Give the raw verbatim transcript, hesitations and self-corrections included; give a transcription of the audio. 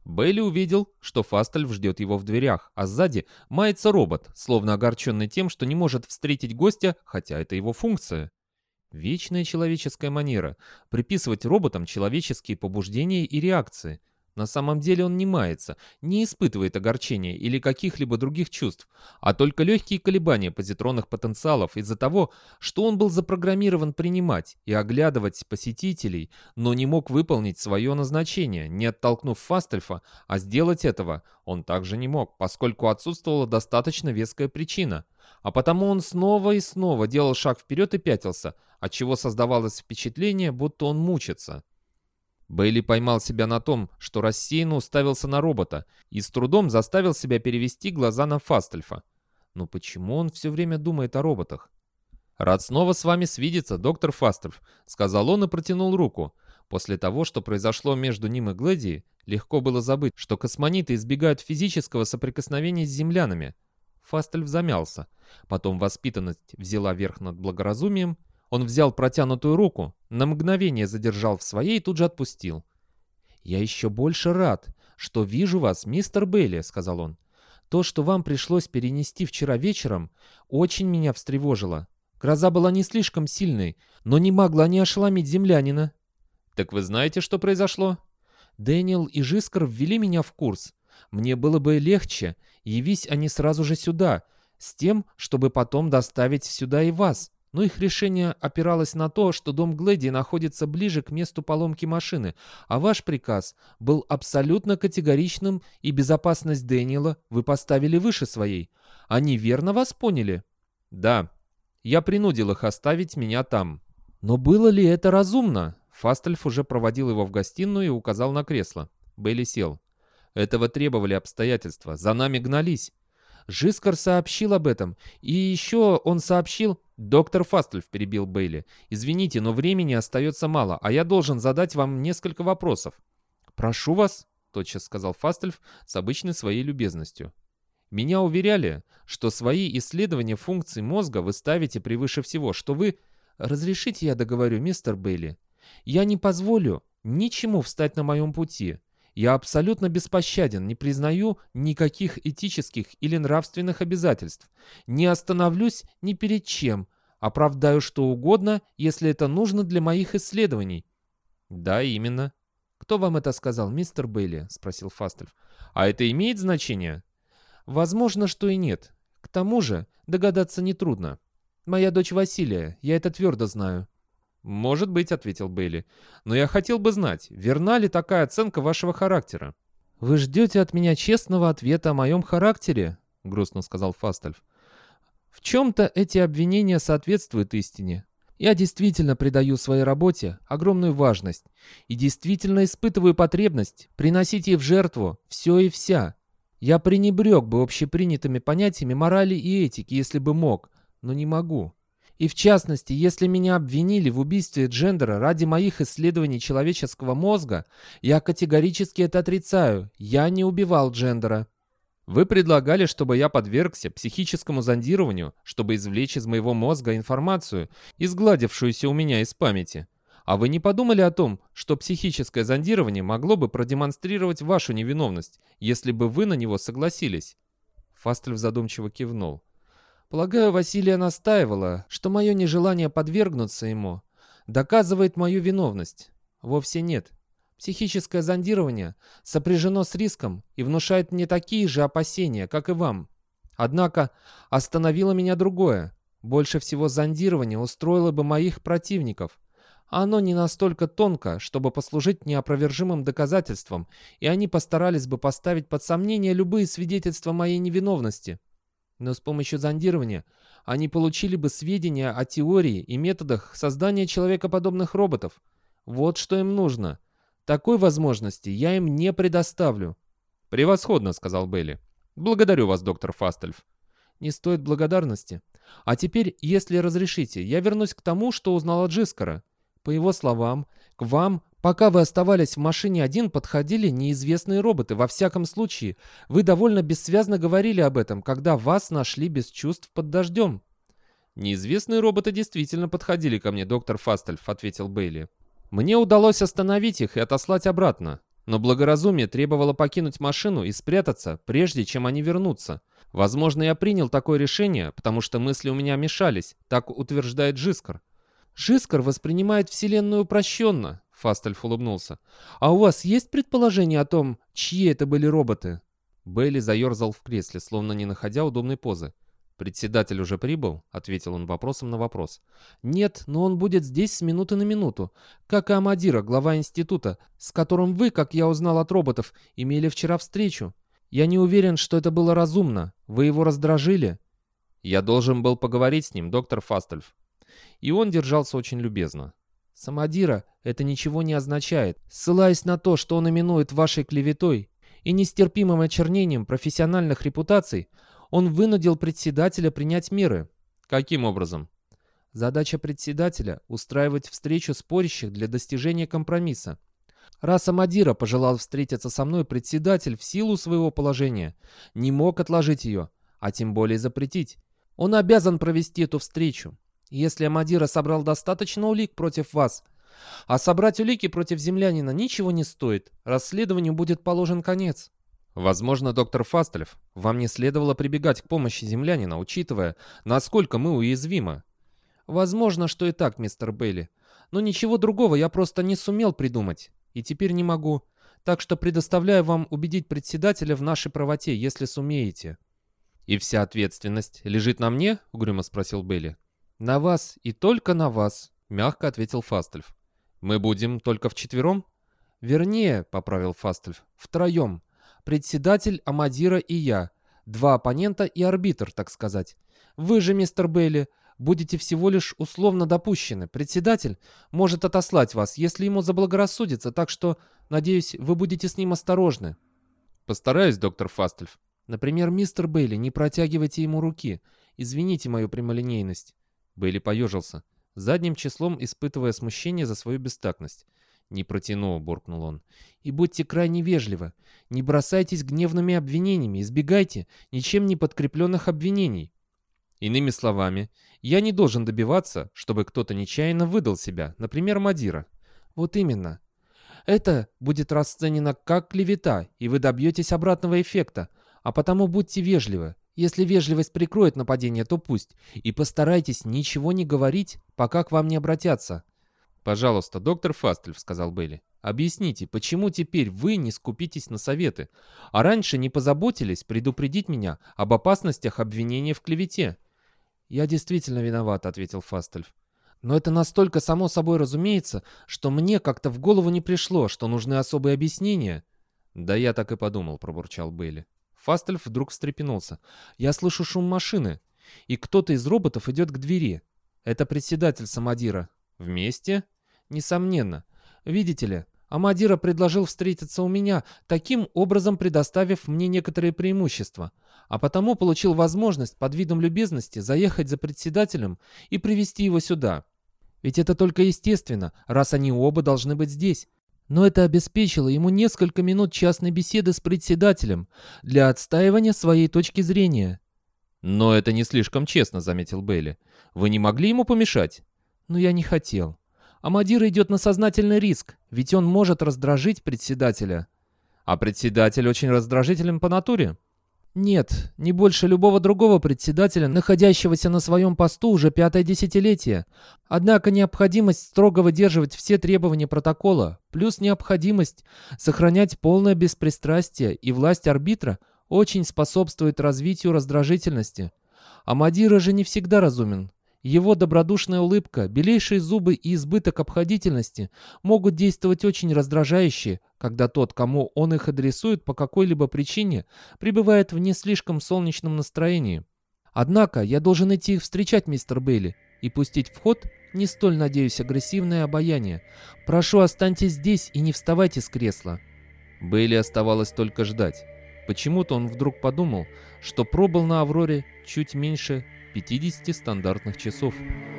Бейли увидел, что Фастельф ждет его в дверях, а сзади мается робот, словно огорченный тем, что не может встретить гостя, хотя это его функция. Вечная человеческая манера — приписывать роботам человеческие побуждения и реакции. На самом деле он не мается, не испытывает огорчения или каких-либо других чувств, а только легкие колебания позитронных потенциалов из-за того, что он был запрограммирован принимать и оглядывать посетителей, но не мог выполнить свое назначение, не оттолкнув Фастельфа, а сделать этого он также не мог, поскольку отсутствовала достаточно веская причина. А потому он снова и снова делал шаг вперед и пятился, отчего создавалось впечатление, будто он мучится. Бейли поймал себя на том, что рассеянно уставился на робота и с трудом заставил себя перевести глаза на Фастельфа. Но почему он все время думает о роботах? «Рад снова с вами свидеться, доктор Фастельф», — сказал он и протянул руку. После того, что произошло между ним и Глэдией, легко было забыть, что космониты избегают физического соприкосновения с землянами. Фастельф замялся. Потом воспитанность взяла верх над благоразумием. Он взял протянутую руку, на мгновение задержал в своей и тут же отпустил. «Я еще больше рад, что вижу вас, мистер Бейли», — сказал он. «То, что вам пришлось перенести вчера вечером, очень меня встревожило. Гроза была не слишком сильной, но не могла не ошеломить землянина». «Так вы знаете, что произошло?» «Дэниел и Жискар ввели меня в курс. Мне было бы легче, явись они сразу же сюда, с тем, чтобы потом доставить сюда и вас. Но их решение опиралось на то, что дом Глэдии находится ближе к месту поломки машины, а ваш приказ был абсолютно категоричным, и безопасность Дэниела вы поставили выше своей. Они верно вас поняли?» «Да. Я принудил их оставить меня там». «Но было ли это разумно?» Фастельф уже проводил его в гостиную и указал на кресло. Бейли сел. «Этого требовали обстоятельства. За нами гнались». Жискар сообщил об этом. И еще он сообщил... «Доктор Фастельф», — перебил Бейли, — «извините, но времени остается мало, а я должен задать вам несколько вопросов». «Прошу вас», — тотчас сказал Фастельф с обычной своей любезностью. «Меня уверяли, что свои исследования функций мозга вы ставите превыше всего, что вы...» «Разрешите я договорю, мистер Бейли? Я не позволю ничему встать на моем пути. Я абсолютно беспощаден, не признаю никаких этических или нравственных обязательств. Не остановлюсь ни перед чем. Оправдаю что угодно, если это нужно для моих исследований». «Да, именно». «Кто вам это сказал, мистер Бейли?» — спросил Фастельф. «А это имеет значение?» «Возможно, что и нет. К тому же догадаться нетрудно. Моя дочь Василия, я это твердо знаю». «Может быть», — ответил Бейли. «Но я хотел бы знать, верна ли такая оценка вашего характера?» «Вы ждете от меня честного ответа о моем характере?» — грустно сказал Фастельф. «В чем-то эти обвинения соответствуют истине. Я действительно придаю своей работе огромную важность и действительно испытываю потребность приносить ей в жертву все и вся. Я пренебрег бы общепринятыми понятиями морали и этики, если бы мог, но не могу. И в частности, если меня обвинили в убийстве Джендера ради моих исследований человеческого мозга, я категорически это отрицаю. Я не убивал Джендера». «Вы предлагали, чтобы я подвергся психическому зондированию, чтобы извлечь из моего мозга информацию, изгладившуюся у меня из памяти. А вы не подумали о том, что психическое зондирование могло бы продемонстрировать вашу невиновность, если бы вы на него согласились?» Фастельф задумчиво кивнул. «Полагаю, Василия настаивала, что мое нежелание подвергнуться ему доказывает мою виновность. Вовсе нет. Психическое зондирование сопряжено с риском и внушает мне такие же опасения, как и вам. Однако остановило меня другое. Больше всего зондирование устроило бы моих противников. Оно не настолько тонко, чтобы послужить неопровержимым доказательством, и они постарались бы поставить под сомнение любые свидетельства моей невиновности. Но с помощью зондирования они получили бы сведения о теории и методах создания человекоподобных роботов. Вот что им нужно. Такой возможности я им не предоставлю». «Превосходно», — сказал Бейли. «Благодарю вас, доктор Фастельф». «Не стоит благодарности. А теперь, если разрешите, я вернусь к тому, что узнал от Жискара. По его словам, к вам, пока вы оставались в машине один, подходили неизвестные роботы. Во всяком случае, вы довольно бессвязно говорили об этом, когда вас нашли без чувств под дождем». «Неизвестные роботы действительно подходили ко мне, доктор Фастельф», — ответил Бейли. «Мне удалось остановить их и отослать обратно. Но благоразумие требовало покинуть машину и спрятаться, прежде чем они вернутся. Возможно, я принял такое решение, потому что мысли у меня мешались, так утверждает Жискар. Жискар воспринимает Вселенную упрощенно, Фастельф улыбнулся. А у вас есть предположение о том, чьи это были роботы? Бейли заерзал в кресле, словно не находя удобной позы. «Председатель уже прибыл?» — ответил он вопросом на вопрос. «Нет, но он будет здесь с минуты на минуту. Как и Амадира, глава института, с которым вы, как я узнал от роботов, имели вчера встречу. Я не уверен, что это было разумно. Вы его раздражили?» «Я должен был поговорить с ним, доктор Фастельф». И он держался очень любезно. «С Амадира это ничего не означает. Ссылаясь на то, что он именует вашей клеветой и нестерпимым очернением профессиональных репутаций, он вынудил председателя принять меры». «Каким образом?» «Задача председателя — устраивать встречу спорящих для достижения компромисса. Раз Амадира пожелал встретиться со мной, председатель в силу своего положения не мог отложить ее, а тем более запретить. Он обязан провести эту встречу. Если Амадира собрал достаточно улик против вас, а собрать улики против землянина ничего не стоит, расследованию будет положен конец». «Возможно, доктор Фастельф, вам не следовало прибегать к помощи землянина, учитывая, насколько мы уязвимы». «Возможно, что и так, мистер Бейли. Но ничего другого я просто не сумел придумать. И теперь не могу. Так что предоставляю вам убедить председателя в нашей правоте, если сумеете». «И вся ответственность лежит на мне?» — угрюмо спросил Бейли. «На вас и только на вас», — мягко ответил Фастельф. «Мы будем только вчетвером?» «Вернее», — поправил Фастельф, — «втроем. Председатель, Амадира и я. Два оппонента и арбитр, так сказать. Вы же, мистер Бейли, будете всего лишь условно допущены. Председатель может отослать вас, если ему заблагорассудится, так что, надеюсь, вы будете с ним осторожны». «Постараюсь, доктор Фастельф». «Например, мистер Бейли, не протягивайте ему руки. Извините мою прямолинейность». Бейли поежился, задним числом испытывая смущение за свою бестактность. «Не протяну», — буркнул он. «И будьте крайне вежливы. Не бросайтесь гневными обвинениями, избегайте ничем не подкрепленных обвинений». «Иными словами, я не должен добиваться, чтобы кто-то нечаянно выдал себя, например, Мадира». «Вот именно. Это будет расценено как клевета, и вы добьетесь обратного эффекта. А потому будьте вежливы. Если вежливость прикроет нападение, то пусть. И постарайтесь ничего не говорить, пока к вам не обратятся». «Пожалуйста, доктор Фастельф», — сказал Бейли, — «объясните, почему теперь вы не скупитесь на советы, а раньше не позаботились предупредить меня об опасностях обвинения в клевете?» «Я действительно виноват», — ответил Фастельф. «Но это настолько само собой разумеется, что мне как-то в голову не пришло, что нужны особые объяснения». «Да я так и подумал», — пробурчал Бейли. Фастельф вдруг встрепенулся. «Я слышу шум машины, и кто-то из роботов идет к двери. Это председатель Самадира». «Вместе?» «Несомненно. Видите ли, Амадира предложил встретиться у меня, таким образом предоставив мне некоторые преимущества, а потому получил возможность под видом любезности заехать за председателем и привести его сюда. Ведь это только естественно, раз они оба должны быть здесь. Но это обеспечило ему несколько минут частной беседы с председателем для отстаивания своей точки зрения». «Но это не слишком честно», — заметил Бейли. «Вы не могли ему помешать?» «Но я не хотел. Амадир идет на сознательный риск, ведь он может раздражить председателя». «А председатель очень раздражителен по натуре?» «Нет, не больше любого другого председателя, находящегося на своем посту уже пятое десятилетие. Однако необходимость строго выдерживать все требования протокола, плюс необходимость сохранять полное беспристрастие и власть арбитра очень способствует развитию раздражительности. Амадира же не всегда разумен. Его добродушная улыбка, белейшие зубы и избыток обходительности могут действовать очень раздражающе, когда тот, кому он их адресует по какой-либо причине, пребывает в не слишком солнечном настроении. Однако я должен идти их встречать, мистер Бейли, и пустить в ход не столь, надеюсь, агрессивное обаяние. Прошу, останьтесь здесь и не вставайте с кресла». Бейли оставалось только ждать. Почему-то он вдруг подумал, что пробыл на «Авроре» чуть меньше пятидесяти стандартных часов.